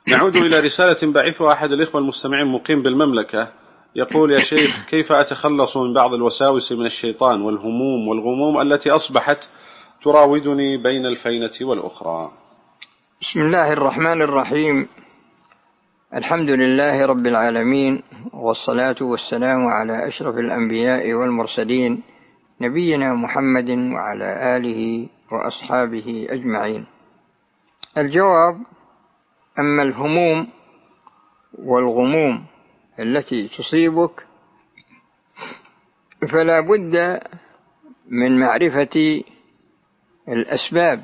نعود إلى رسالة بعثها أحد الإخوة المستمعين مقيم بالمملكة، يقول: يا شيخ، كيف أتخلص من بعض الوساوس من الشيطان والهموم والغموم التي أصبحت تراودني بين الفينة والأخرى؟ بسم الله الرحمن الرحيم. الحمد لله رب العالمين، والصلاة والسلام على أشرف الأنبياء والمرسلين، نبينا محمد وعلى آله وأصحابه أجمعين. الجواب: أما الهموم والغموم التي تصيبك فلا بد من معرفة الأسباب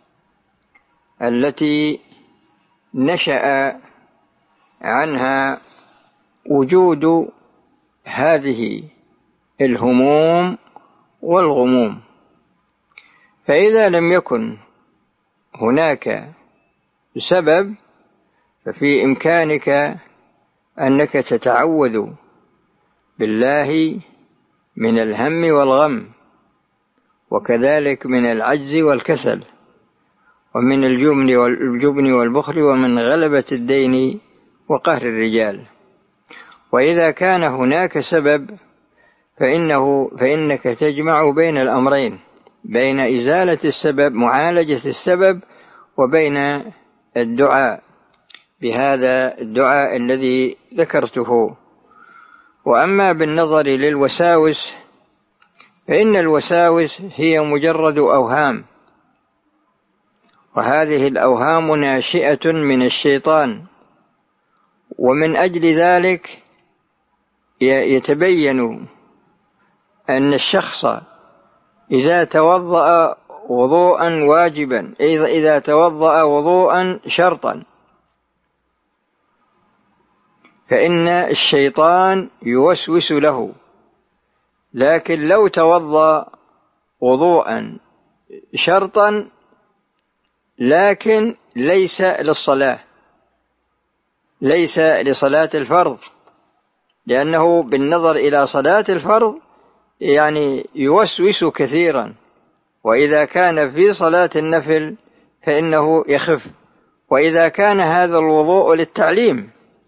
التي نشأ عنها وجود هذه الهموم والغموم. فإذا لم يكن هناك سبب ففي إمكانك أنك تتعوذ بالله من الهم والغم، وكذلك من العجز والكسل، ومن الجبن والبخل، ومن غلبة الدين وقهر الرجال. وإذا كان هناك سبب فإنك تجمع بين الأمرين، بين إزالة السبب، معالجة السبب، وبين الدعاء بهذا الدعاء الذي ذكرته. وأما بالنظر للوساوس فإن الوساوس هي مجرد أوهام، وهذه الأوهام ناشئة من الشيطان، ومن أجل ذلك يتبين أن الشخص إذا توضأ وضوءا واجبا، إذا توضأ وضوءا شرطا، فإن الشيطان يوسوس له. لكن لو توضأ وضوءا شرطا لكن ليس للصلاة، ليس لصلاة الفرض، لأنه بالنظر إلى صلاة الفرض يوسوس كثيرا، وإذا كان في صلاة النفل فإنه يخف. وإذا كان هذا الوضوء للتعليم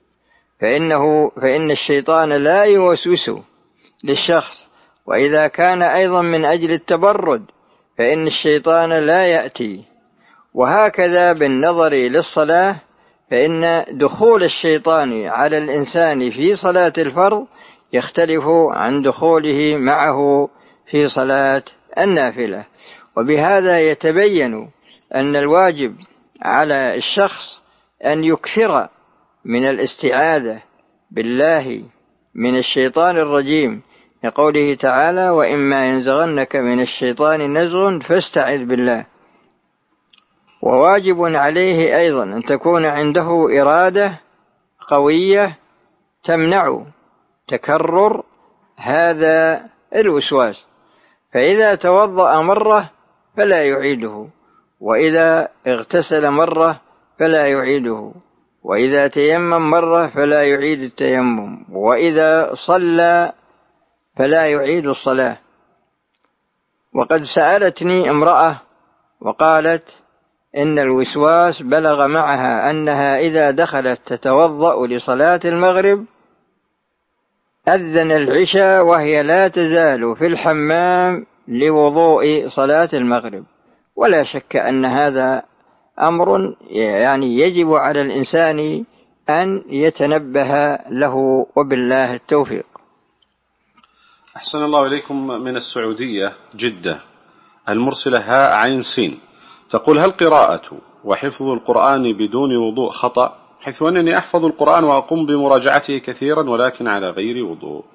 فإن الشيطان لا يوسوس للشخص. وإذا كان أيضا من أجل التبرد فإن الشيطان لا يأتي. وهكذا بالنظر للصلاة، فإن دخول الشيطان على الإنسان في صلاة الفرض يختلف عن دخوله معه في صلاة النافلة. وبهذا يتبين أن الواجب على الشخص أن يكثر من الاستعاذة بالله من الشيطان الرجيم، لقوله تعالى: وإما ينزغنك من الشيطان نزغ فاستعذ بالله. وواجب عليه أيضا أن تكون عنده إرادة قوية تمنع تكرر هذا الوسواس، فإذا توضأ مرة فلا يعيده، وإذا اغتسل مرة فلا يعيده، وإذا تيمم مرة فلا يعيد التيمم، وإذا صلى فلا يعيد الصلاة. وقد سألتني امرأة وقالت إن الوسواس بلغ معها أنها إذا دخلت تتوضأ لصلاة المغرب أذن العشاء وهي لا تزال في الحمام لوضوء صلاة المغرب. ولا شك أن هذا أمر يجب على الإنسان أن يتنبه له، وبالله التوفيق. أحسن الله إليكم. من السعودية جدة المرسلة هاء عين سين تقول: هل قراءة وحفظ القرآن بدون وضوء خطأ، حيث أنني أحفظ القرآن وأقوم بمراجعته كثيرا ولكن على غير وضوء؟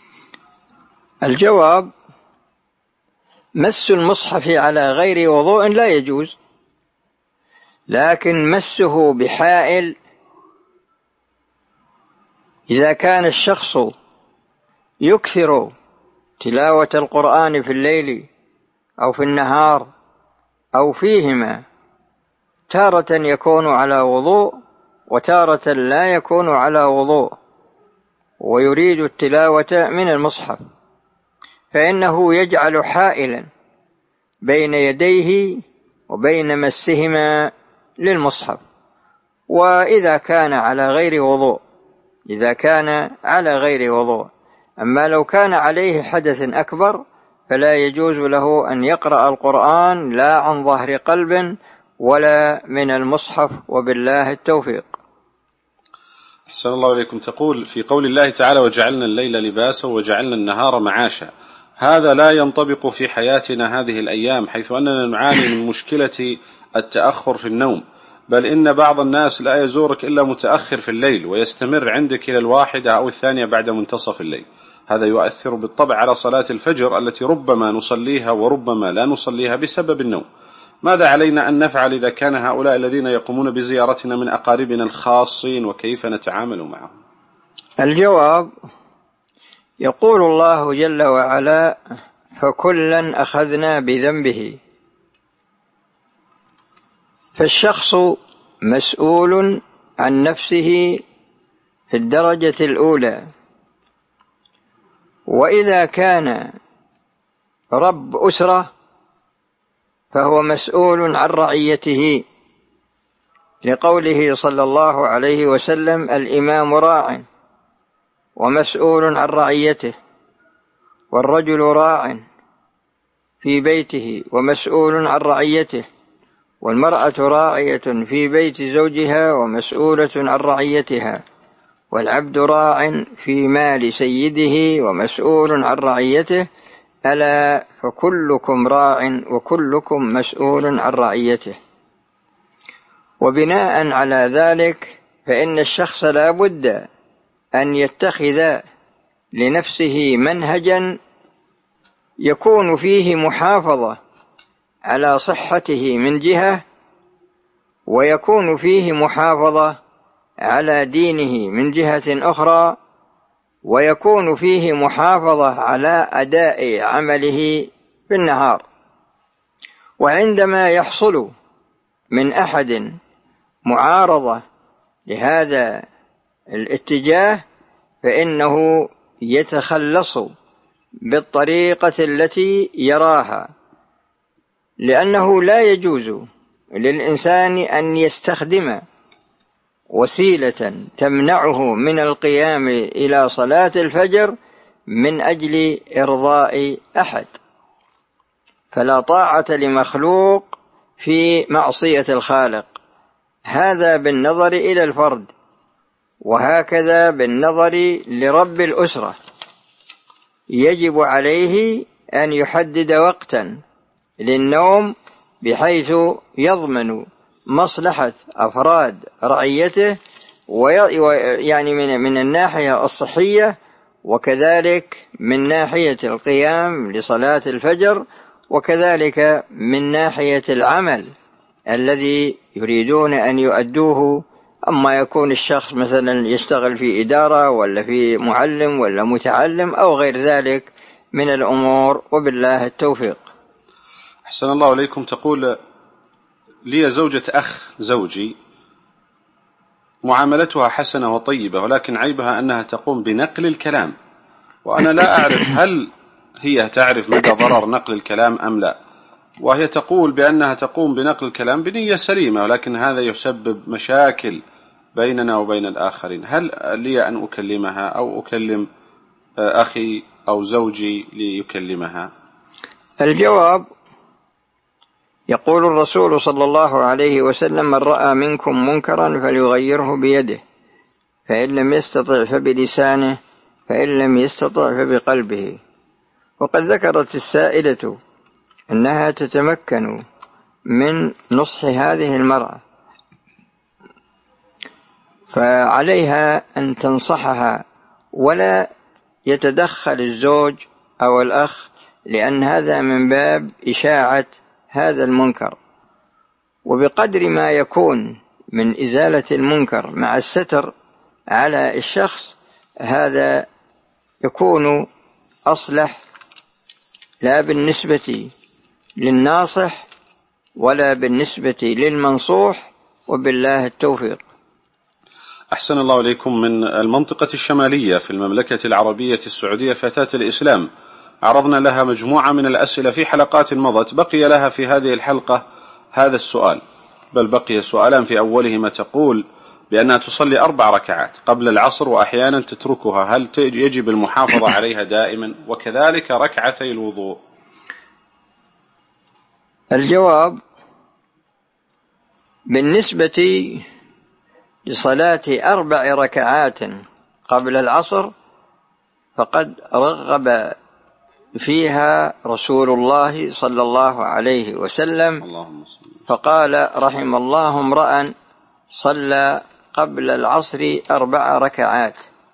الجواب: مس المصحف على غير وضوء لا يجوز، لكن مسه بحائل إذا كان الشخص يكثر تلاوة القرآن في الليل أو في النهار أو فيهما، تارة يكون على وضوء وتارة لا يكون على وضوء، ويريد التلاوة من المصحف، فإنه يجعل حائلا بين يديه وبين مسهما للمصحف، وإذا كان على غير وضوء، إذا كان على غير وضوء. أما لو كان عليه حدث أكبر فلا يجوز له أن يقرأ القرآن لا عن ظهر قلب ولا من المصحف، وبالله التوفيق. أحسن الله إليكم. تقول في قول الله تعالى وجعلنا الليل لباسا وجعلنا النهار معاشا، هذا لا ينطبق في حياتنا هذه الأيام، حيث أننا نعاني من مشكلة التأخر في النوم، بل إن بعض الناس لا يزورك إلا متأخر في الليل ويستمر عندك إلى 1 أو 2 بعد منتصف الليل. هذا يؤثر بالطبع على صلاة الفجر التي ربما نصليها وربما لا نصليها بسبب النوم. ماذا علينا أن نفعل إذا كان هؤلاء الذين يقومون بزيارتنا من أقاربنا الخاصين، وكيف نتعامل معهم؟ الجواب: يقول الله جل وعلا: فكلا أخذنا بذنبه. فالشخص مسؤول عن نفسه في الدرجة الأولى، وإذا كان رب أسرة فهو مسؤول عن رعيته، لقوله صلى الله عليه وسلم: الإمام راع ومسؤول عن رعيته، والرجل راع في بيته ومسؤول عن رعيته، والمرأة راعية في بيت زوجها ومسؤولة عن رعيتها، والعبد راع في مال سيده ومسؤول عن رعيته، ألا فكلكم راع وكلكم مسؤول عن رعيته. وبناء على ذلك فإن الشخص لا بد أن يتخذ لنفسه منهجا يكون فيه محافظة على صحته من جهة، ويكون فيه محافظة على دينه من جهة أخرى، ويكون فيه محافظة على أداء عمله في النهار. وعندما يحصل من أحد معارضة لهذا الاتجاه فإنه يتخلص بالطريقة التي يراها، لأنه لا يجوز للإنسان أن يستخدم وسيلة تمنعه من القيام إلى صلاة الفجر من أجل إرضاء أحد، فلا طاعة لمخلوق في معصية الخالق. هذا بالنظر إلى الفرد، وهكذا بالنظر لرب الأسرة. يجب عليه أن يحدد وقتا للنوم بحيث يضمن مصلحة أفراد رعيته، يعني من الناحية الصحية، وكذلك من ناحية القيام لصلاة الفجر، وكذلك من ناحية العمل الذي يريدون أن يؤدوه. أما يكون الشخص مثلا يشتغل في إدارة ولا في معلم ولا متعلم أو غير ذلك من الأمور، وبالله التوفيق. أحسن الله إليكم. تقول لي زوجة أخ زوجي معاملتها حسنة وطيبة، ولكن عيبها أنها تقوم بنقل الكلام، وأنا لا أعرف هل هي تعرف مدى ضرر نقل الكلام أم لا. وهي تقول بأنها تقوم بنقل الكلام بنية سليمة، ولكن هذا يسبب مشاكل بيننا وبين الآخرين. هل لي أن أكلمها أو أكلم أخي أو زوجي ليكلمها؟ الجواب: يقول الرسول صلى الله عليه وسلم: من رأى منكم منكرا فليغيره بيده، فإن لم يستطع فبلسانه، فإن لم يستطع فبقلبه. وقد ذكرت السائلة أنها تتمكن من نصح هذه المرأة، فعليها أن تنصحها ولا يتدخل الزوج أو الأخ، لأن هذا من باب إشاعة هذا المنكر. وبقدر ما يكون من إزالة المنكر مع الستر على الشخص، هذا يكون أصلح، لا بالنسبة للناصح ولا بالنسبة للمنصوح، وبالله التوفيق. أحسن الله إليكم. من المنطقة الشمالية في المملكة العربية السعودية فتاة الإسلام، عرضنا لها مجموعة من الأسئلة في حلقات مضت، بقي لها في هذه الحلقة هذا السؤال، بل بقي سؤالان في أولهما. تقول: بأنها تصلي 4 ركعات قبل العصر وأحيانا تتركها، هل يجب المحافظة عليها دائما؟ وكذلك ركعتي الوضوء. الجواب: بالنسبة لصلاة 4 ركعات قبل العصر فقد رغب فيها رسول الله صلى الله عليه وسلم، فقال: رحم الله امرأ صلى قبل العصر 4 ركعات.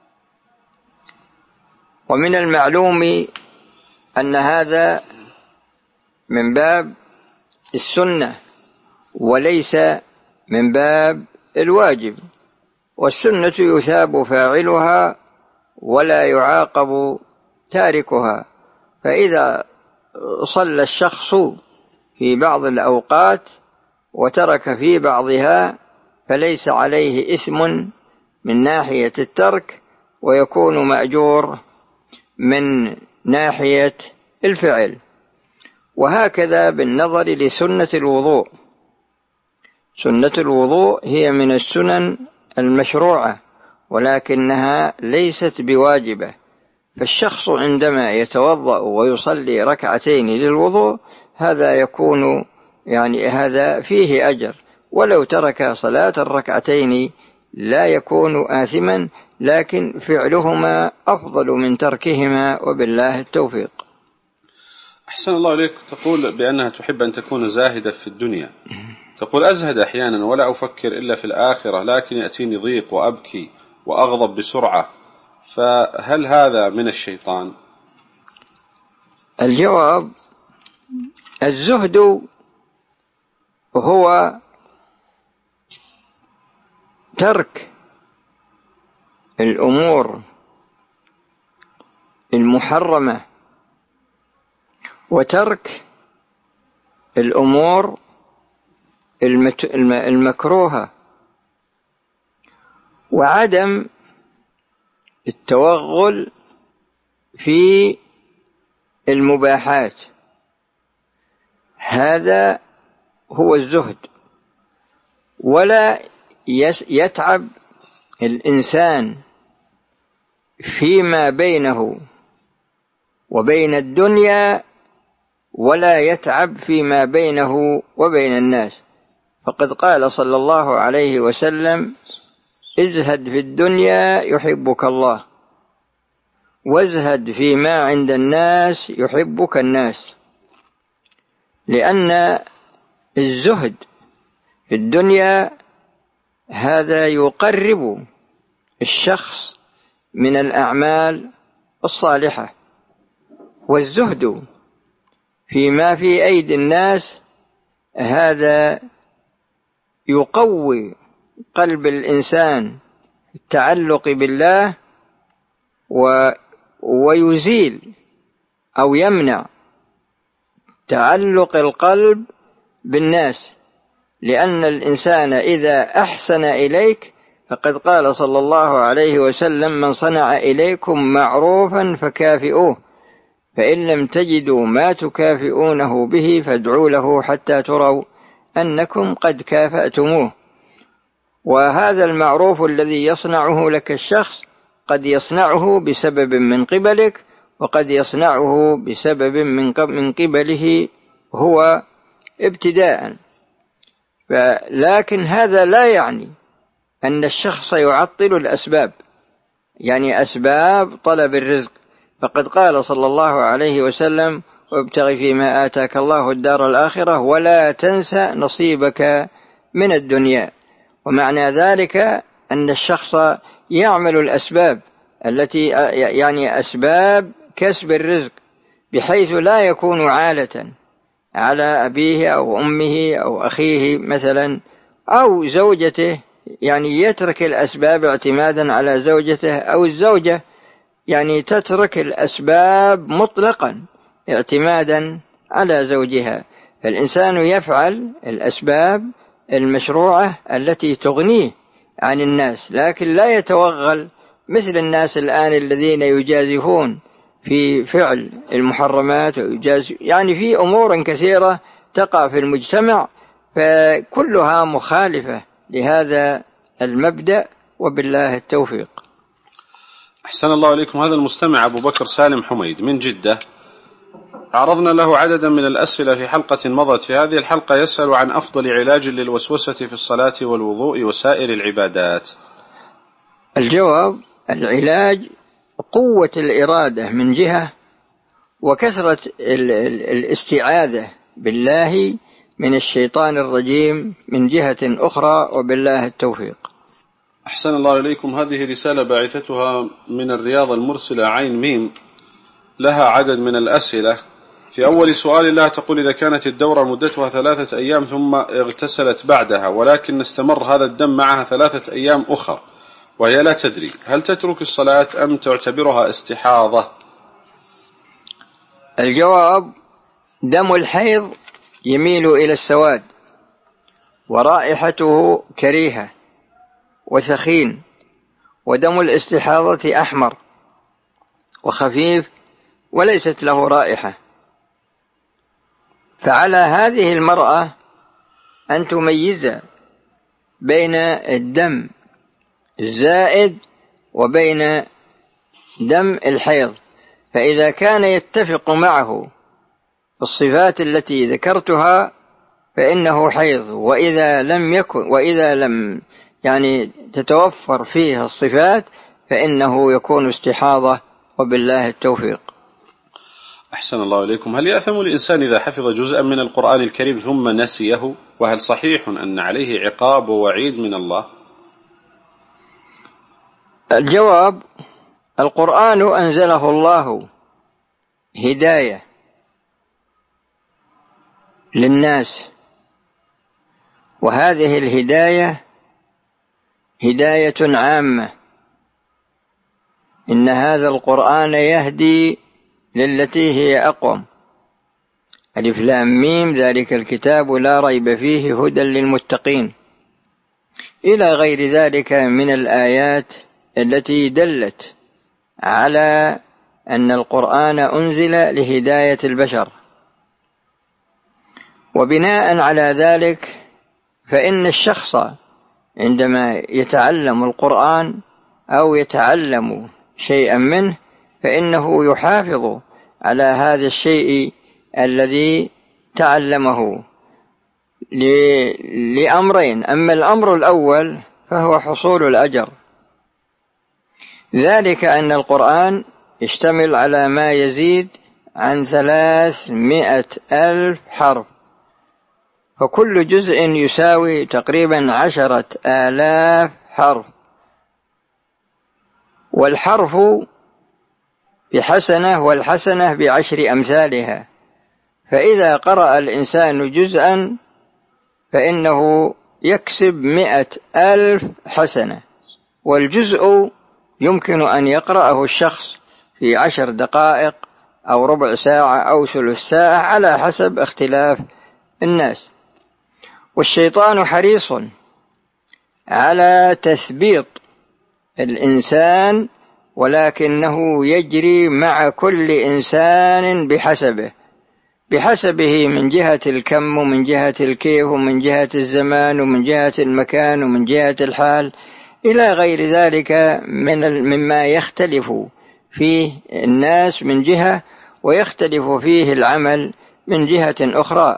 ومن المعلوم أن هذا من باب السنة وليس من باب الواجب، والسنة يثاب فاعلها ولا يعاقب تاركها. فإذا صلى الشخص في بعض الأوقات وترك في بعضها فليس عليه إثم من ناحية الترك، ويكون مأجور من ناحية الفعل. وهكذا بالنظر لسنة الوضوء. سنة الوضوء هي من السنن المشروعة ولكنها ليست بواجبة، فالشخص عندما يتوضأ ويصلي 2 ركعتين للوضوء هذا يكون هذا فيه أجر، ولو ترك صلاة 2 ركعتين لا يكون آثما، لكن فعلهما أفضل من تركهما، وبالله التوفيق. أحسن الله إليك. تقول بأنها تحب أن تكون زاهدة في الدنيا. تقول: أزهد أحيانا ولا أفكر إلا في الآخرة، لكن يأتيني ضيق وأبكي وأغضب بسرعة، فهل هذا من الشيطان؟ الجواب: الزهد هو ترك الأمور المحرمة وترك الأمور المكروهة، وعدم التوغل في المباحات. هذا هو الزهد. ولا يتعب الإنسان فيما بينه وبين الدنيا ولا يتعب فيما بينه وبين الناس، فقد قال صلى الله عليه وسلم: ازهد في الدنيا يحبك الله، وازهد فيما عند الناس يحبك الناس. لأن الزهد في الدنيا هذا يقرب الشخص من الأعمال الصالحة، والزهد فيما في أيدي الناس هذا يقوي قلب الإنسان التعلق بالله ويزيل أو يمنع تعلق القلب بالناس، لأن الإنسان إذا أحسن إليك فقد قال صلى الله عليه وسلم: من صنع إليكم معروفا فكافئوه، فإن لم تجدوا ما تكافئونه به فادعوا له حتى تروا أنكم قد كافأتموه. وهذا المعروف الذي يصنعه لك الشخص قد يصنعه بسبب من قبلك، وقد يصنعه بسبب من قبله هو ابتداء. لكن هذا لا يعني أن الشخص يعطل الأسباب، أسباب طلب الرزق، فقد قال صلى الله عليه وسلم: وابتغ فيما آتاك الله الدار الآخرة ولا تنسى نصيبك من الدنيا. ومعنى ذلك أن الشخص يعمل الأسباب التي أسباب كسب الرزق، بحيث لا يكون عالة على أبيه أو أمه أو أخيه مثلا أو زوجته، يترك الأسباب اعتمادا على زوجته، أو الزوجة تترك الأسباب مطلقا اعتمادا على زوجها. فالإنسان يفعل الأسباب المشروعة التي تغنيه عن الناس، لكن لا يتوغل مثل الناس الآن الذين يجازفون في فعل المحرمات، في أمور كثيرة تقع في المجتمع، فكلها مخالفة لهذا المبدأ، وبالله التوفيق. أحسن الله إليكم. هذا المستمع أبو بكر سالم حميد من جدة، عرضنا له عددا من الأسئلة في حلقة مضت. في هذه الحلقة يسأل عن أفضل علاج للوسوسة في الصلاة والوضوء وسائر العبادات. الجواب: العلاج قوة الإرادة من جهة، وكثرة الاستعاذة بالله من الشيطان الرجيم من جهة أخرى، وبالله التوفيق. أحسن الله إليكم. هذه رسالة باعثتها من الرياض المرسلة عين ميم، لها عدد من الأسئلة. في أول سؤال لها تقول: إذا كانت الدورة مدتها 3 أيام ثم اغتسلت بعدها، ولكن استمر هذا الدم معها 3 أيام أخر وهي لا تدري، هل تترك الصلاة أم تعتبرها استحاضة؟ الجواب: دم الحيض يميل إلى السواد، ورائحته كريهة وثخين، ودم الاستحاضة أحمر وخفيف وليست له رائحة. فعلى هذه المرأة أن تميز بين الدم الزائد وبين دم الحيض، فإذا كان يتفق معه الصفات التي ذكرتها فإنه حيض، وإذا لم تتوفر فيها الصفات فإنه يكون استحاضة، وبالله التوفيق. أحسن الله إليكم. هل يأثم الإنسان إذا حفظ جزءا من القرآن الكريم ثم نسيه؟ وهل صحيح أن عليه عقاب ووعيد من الله؟ الجواب: القرآن أنزله الله هداية للناس، وهذه الهداية هداية عامة. إن هذا القرآن يهدي للتي هي أقوم. ألف لام ميم، ذلك الكتاب لا ريب فيه هدى للمتقين، إلى غير ذلك من الآيات التي دلت على أن القرآن أنزل لهداية البشر. وبناء على ذلك فإن الشخص عندما يتعلم القرآن أو يتعلم شيئا منه فإنه يحافظ على هذا الشيء الذي تعلمه لأمرين. أما الأمر الأول فهو حصول الأجر، ذلك أن القرآن يشتمل على ما يزيد عن 300,000 حرف، فكل جزء يساوي تقريبا 10,000 حرف، والحرف بحسنة والحسنة ب10 أمثالها. فإذا قرأ الإنسان جزءا فإنه يكسب 100,000 حسنة، والجزء يمكن أن يقرأه الشخص في 10 دقائق أو ربع ساعة أو ثلث ساعة على حسب اختلاف الناس. والشيطان حريص على تثبيط الإنسان، ولكنه يجري مع كل إنسان بحسبه من جهة الكم ومن جهة الكيف ومن جهة الزمان ومن جهة المكان ومن جهة الحال إلى غير ذلك مما يختلف فيه الناس من جهة، ويختلف فيه العمل من جهة أخرى.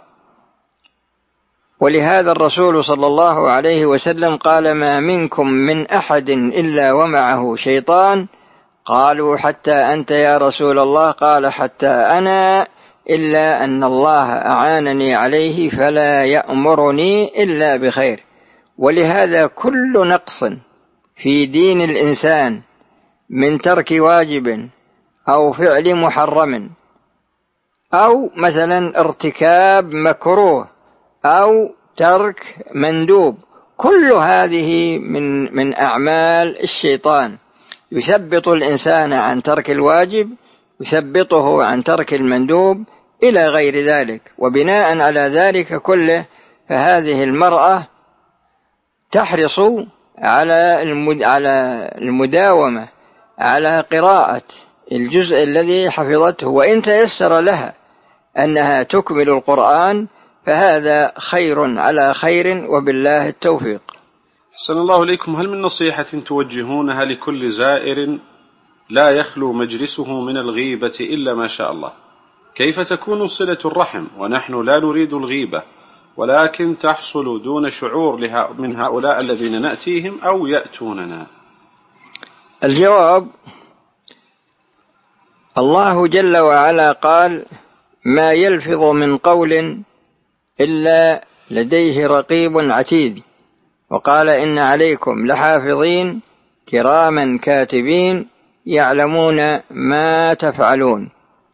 ولهذا الرسول صلى الله عليه وسلم قال: ما منكم من أحد إلا ومعه شيطان. قالوا: حتى أنت يا رسول الله؟ قال: حتى أنا، إلا أن الله أعانني عليه فلا يأمرني إلا بخير. ولهذا كل نقص في دين الإنسان من ترك واجب أو فعل محرم أو مثلا ارتكاب مكروه أو ترك مندوب، كل هذه من أعمال الشيطان، يثبط الإنسان عن ترك الواجب، يثبطه عن ترك المندوب إلى غير ذلك. وبناء على ذلك كله فهذه المرأة تحرص على المداومة على قراءة الجزء الذي حفظته، وإن تيسر لها أنها تكمل القرآن فهذا خير على خير، وبالله التوفيق. أحسن الله إليكم، هل من نصيحة توجهونها لكل زائر لا يخلو مجلسه من الغيبة إلا ما شاء الله؟ كيف تكون صلة الرحم ونحن لا نريد الغيبة ولكن تحصل دون شعور من هؤلاء الذين نأتيهم أو يأتوننا؟ الجواب: الله جل وعلا قال: ما يلفظ من قول إلا لديه رقيب عتيد، وقال: إن عليكم لحافظين كراما كاتبين يعلمون ما تفعلون.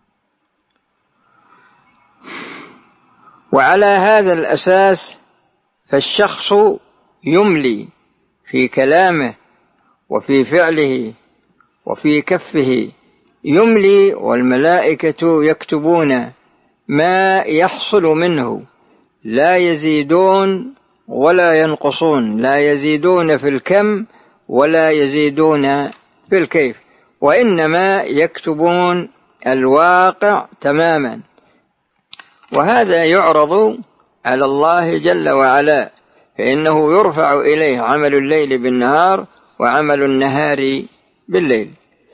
وعلى هذا الأساس فالشخص يملي في كلامه وفي فعله وفي كفه، يملي والملائكة يكتبون ما يحصل منه، لا يزيدون ولا ينقصون، لا يزيدون في الكم ولا يزيدون في الكيف، وإنما يكتبون الواقع تماما. وهذا يعرض على الله جل وعلا، فإنه يرفع إليه عمل الليل بالنهار وعمل النهار بالليل،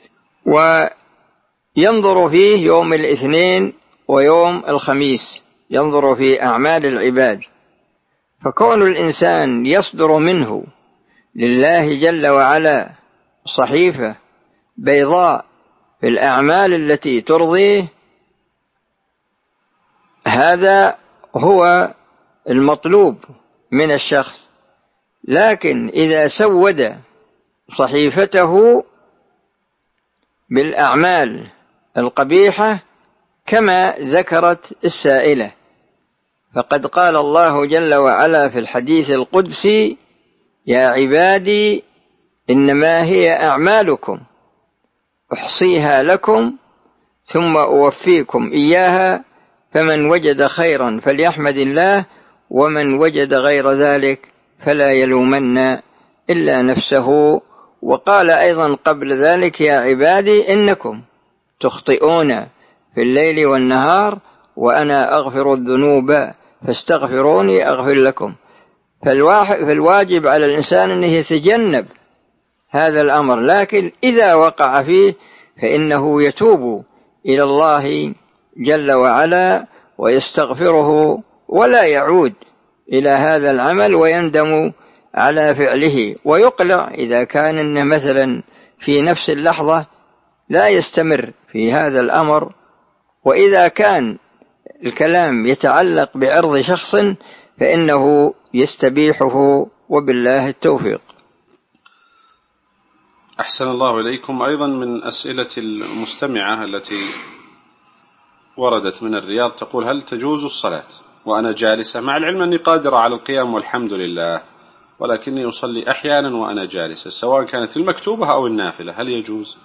وينظر فيه يوم الاثنين ويوم الخميس، ينظر في أعمال العباد. فكون الإنسان يصدر منه لله جل وعلا صحيفة بيضاء في الأعمال التي ترضيه، هذا هو المطلوب من الشخص. لكن إذا سود صحيفته بالأعمال القبيحة كما ذكرت السائلة، فقد قال الله جل وعلا في الحديث القدسي: يا عبادي إنما هي أعمالكم أحصيها لكم ثم أوفيكم إياها، فمن وجد خيرا فليحمد الله، ومن وجد غير ذلك فلا يلومن إلا نفسه. وقال أيضا قبل ذلك: يا عبادي إنكم تخطئون في الليل والنهار وأنا أغفر الذنوب فاستغفروني أغفر لكم. فالواجب على الإنسان أنه يتجنب هذا الأمر، لكن إذا وقع فيه فإنه يتوب إلى الله جل وعلا ويستغفره، ولا يعود إلى هذا العمل ويندم على فعله، ويقلع إذا كان إنه مثلا في نفس اللحظة لا يستمر في هذا الأمر. وإذا كان الكلام يتعلق بعرض شخص فإنه يستبيحه، وبالله التوفيق. أحسن الله إليكم. أيضا من أسئلة المستمعة التي وردت من الرياض تقول: هل تجوز الصلاة وأنا جالسة، مع العلم أني قادرة على القيام والحمد لله، ولكني أصلي أحيانا وأنا جالسة، سواء كانت المكتوبة أو النافلة، هل يجوز؟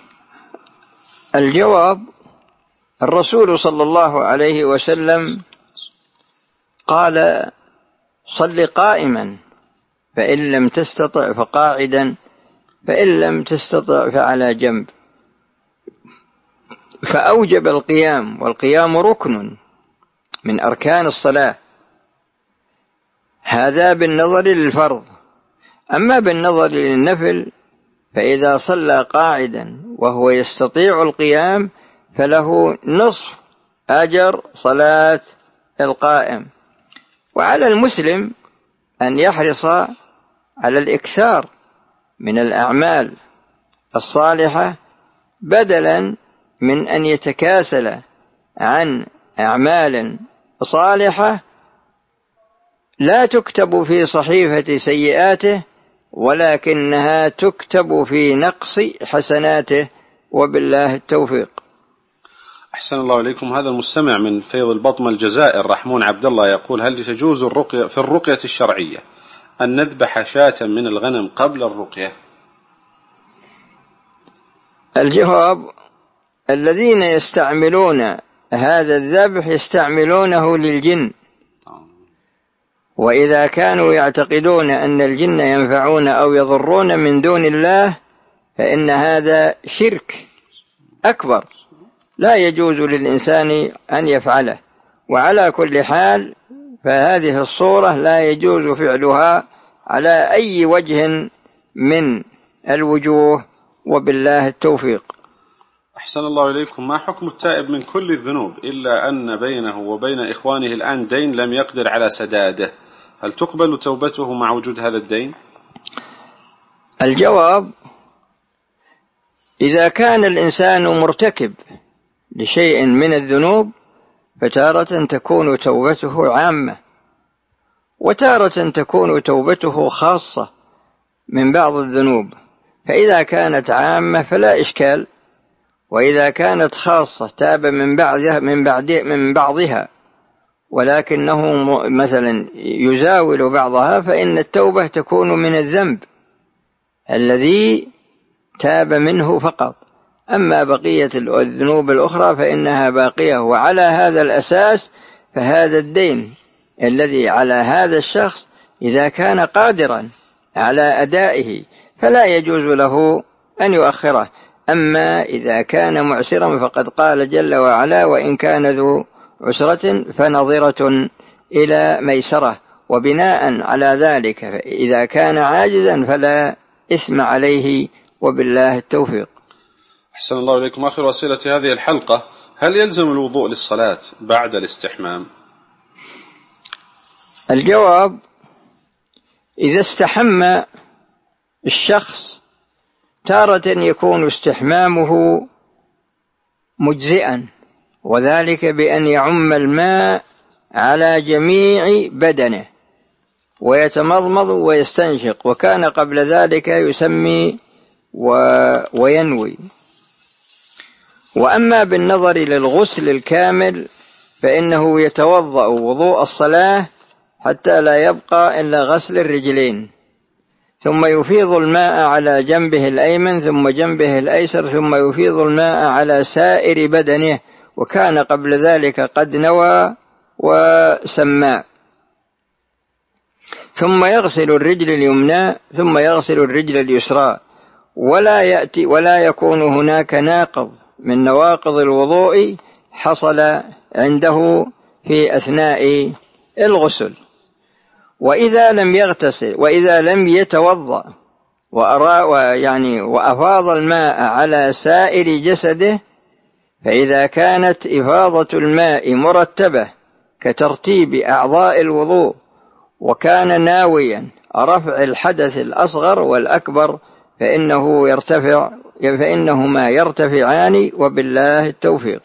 الجواب: الرسول صلى الله عليه وسلم قال: صل قائما، فإن لم تستطع فقاعدا، فإن لم تستطع فعلى جنب. فأوجب القيام، والقيام ركن من أركان الصلاة، هذا بالنظر للفرض. أما بالنظر للنفل فإذا صلى قاعدا وهو يستطيع القيام فله نصف أجر صلاة القائم. وعلى المسلم أن يحرص على الإكثار من الأعمال الصالحة بدلا من أن يتكاسل عن أعمال صالحة لا تكتب في صحيفة سيئاته، ولكنها تكتب في نقص حسناته، وبالله التوفيق. أحسن الله إليكم. هذا المستمع من فيض البطمة الجزائر رحمون عبد الله يقول: هل تجوز الرقية في الرقية الشرعية أن نذبح شاة من الغنم قبل الرقية؟ الجواب: الذين يستعملون هذا الذبح يستعملونه للجن، وإذا كانوا يعتقدون أن الجن ينفعون أو يضرون من دون الله فإن هذا شرك أكبر لا يجوز للإنسان أن يفعله. وعلى كل حال فهذه الصورة لا يجوز فعلها على أي وجه من الوجوه، وبالله التوفيق. أحسن الله إليكم. ما حكم التائب من كل الذنوب إلا أن بينه وبين إخوانه الآن دين لم يقدر على سداده، هل تقبل توبته مع وجود هذا الدين؟ الجواب: إذا كان الإنسان مرتكب لشيء من الذنوب فتارة تكون توبته عامة، وتارة تكون توبته خاصة من بعض الذنوب، فإذا كانت عامة فلا إشكال، وإذا كانت خاصة تاب من بعضها ولكنه مثلا يزاول بعضها، فإن التوبة تكون من الذنب الذي تاب منه فقط، أما بقية الذنوب الأخرى فإنها باقية. وعلى هذا الأساس فهذا الدين الذي على هذا الشخص إذا كان قادرا على أدائه فلا يجوز له أن يؤخره، أما إذا كان معسرا فقد قال جل وعلا: وإن كان ذو عسرة فنظرة إلى ميسرة، وبناء على ذلك إذا كان عاجزا فلا إثم عليه، وبالله التوفيق. أحسن الله إليكم. آخر وسيلة هذه الحلقة: هل يلزم الوضوء للصلاة بعد الاستحمام؟ الجواب: إذا استحم الشخص تارة يكون استحمامه مجزئا، وذلك بأن يعم الماء على جميع بدنه ويتمضمض ويستنشق، وكان قبل ذلك يسمي وينوي. وأما بالنظر للغسل الكامل فإنه يتوضأ وضوء الصلاة حتى لا يبقى إلا غسل الرجلين، ثم يفيض الماء على جنبه الأيمن ثم جنبه الأيسر، ثم يفيض الماء على سائر بدنه، وكان قبل ذلك قد نوى وسمى، ثم يغسل الرجل اليمنى ثم يغسل الرجل اليسرى، ولا يكون هناك ناقض من نواقض الوضوء حصل عنده في أثناء الغسل. وإذا لم يغتسل وإذا لم يتوضأ وأفاض الماء على سائر جسده، فإذا كانت إفاضة الماء مرتبة كترتيب أعضاء الوضوء وكان ناويا رفع الحدث الأصغر والأكبر فإنهما يرتفعان، وبالله التوفيق.